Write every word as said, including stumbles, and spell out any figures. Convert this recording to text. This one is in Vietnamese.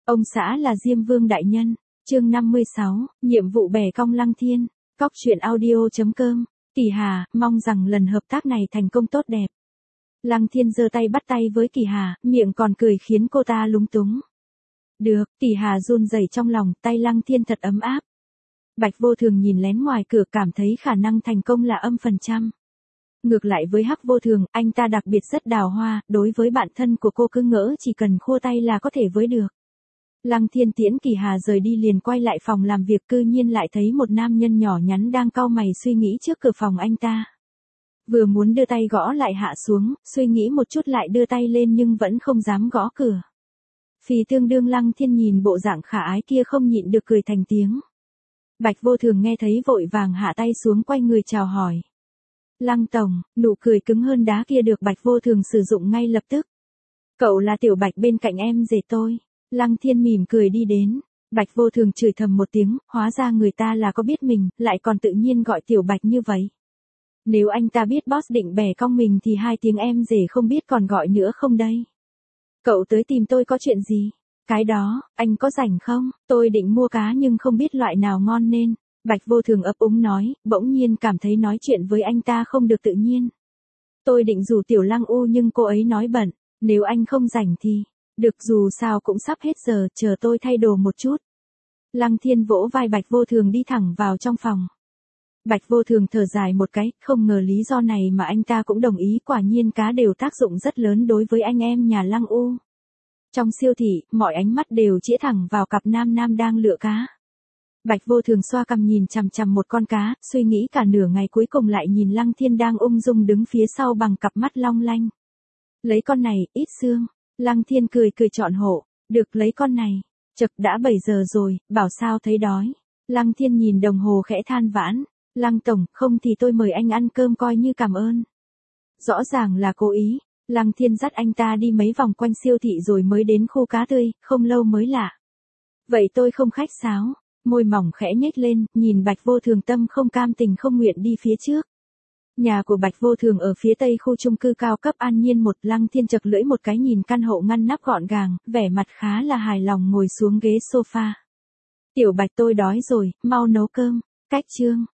Ông xã là Diêm Vương đại nhân. Chương năm mươi sáu, nhiệm vụ bẻ cong Lăng Thiên. Cóc truyện audio chấm com. Kỳ Hà, mong rằng lần hợp tác này thành công tốt đẹp. Lăng Thiên giơ tay bắt tay với Kỳ Hà, miệng còn cười khiến cô ta lúng túng. Được, Kỳ Hà run rẩy trong lòng, tay Lăng Thiên thật ấm áp. Bạch Vô Thường nhìn lén ngoài cửa cảm thấy khả năng thành công là âm phần trăm. Ngược lại với Hắc Vô Thường, anh ta đặc biệt rất đào hoa, đối với bạn thân của cô cứ ngỡ chỉ cần khua tay là có thể với được. Lăng Thiên tiễn Kỳ Hà rời đi liền quay lại phòng làm việc, cư nhiên lại thấy một nam nhân nhỏ nhắn đang cau mày suy nghĩ trước cửa phòng anh ta. Vừa muốn đưa tay gõ lại hạ xuống, suy nghĩ một chút lại đưa tay lên nhưng vẫn không dám gõ cửa. Phì tương đương Lăng Thiên nhìn bộ dạng khả ái kia không nhịn được cười thành tiếng. Bạch Vô Thường nghe thấy vội vàng hạ tay xuống quay người chào hỏi. Lăng tổng, nụ cười cứng hơn đá kia được Bạch Vô Thường sử dụng ngay lập tức. Cậu là Tiểu Bạch bên cạnh em rể tôi. Lăng Thiên mỉm cười đi đến. Bạch Vô Thường chửi thầm một tiếng, hóa ra người ta là có biết mình, lại còn tự nhiên gọi Tiểu Bạch như vậy. Nếu anh ta biết boss định bẻ cong mình thì hai tiếng em rể không biết còn gọi nữa không đây. Cậu tới tìm tôi có chuyện gì? Cái đó, anh có rảnh không? Tôi định mua cá nhưng không biết loại nào ngon nên. Bạch Vô Thường ấp úng nói, bỗng nhiên cảm thấy nói chuyện với anh ta không được tự nhiên. Tôi định rủ Tiểu Lăng U nhưng cô ấy nói bận, nếu anh không rảnh thì, được dù sao cũng sắp hết giờ, chờ tôi thay đồ một chút. Lăng Thiên vỗ vai Bạch Vô Thường đi thẳng vào trong phòng. Bạch Vô Thường thở dài một cái, không ngờ lý do này mà anh ta cũng đồng ý, quả nhiên cá đều tác dụng rất lớn đối với anh em nhà Lăng U. Trong siêu thị, mọi ánh mắt đều chĩa thẳng vào cặp nam nam đang lựa cá. Bạch Vô Thường xoa cằm nhìn chằm chằm một con cá, suy nghĩ cả nửa ngày cuối cùng lại nhìn Lăng Thiên đang ung dung đứng phía sau bằng cặp mắt long lanh. Lấy con này, ít xương. Lăng Thiên cười cười chọn hộ, được lấy con này. Chật đã bảy giờ rồi, bảo sao thấy đói. Lăng Thiên nhìn đồng hồ khẽ than vãn. Lăng tổng, không thì tôi mời anh ăn cơm coi như cảm ơn. Rõ ràng là cố ý. Lăng Thiên dắt anh ta đi mấy vòng quanh siêu thị rồi mới đến khu cá tươi, không lâu mới lạ. Vậy tôi không khách sáo. Môi mỏng khẽ nhếch lên, nhìn Bạch Vô Thường tâm không cam tình không nguyện đi phía trước. Nhà của Bạch Vô Thường ở phía tây khu chung cư cao cấp An Nhiên một. Lăng Thiên chật lưỡi một cái nhìn căn hộ ngăn nắp gọn gàng, vẻ mặt khá là hài lòng ngồi xuống ghế sofa. Tiểu Bạch tôi đói rồi, mau nấu cơm. Cách chương.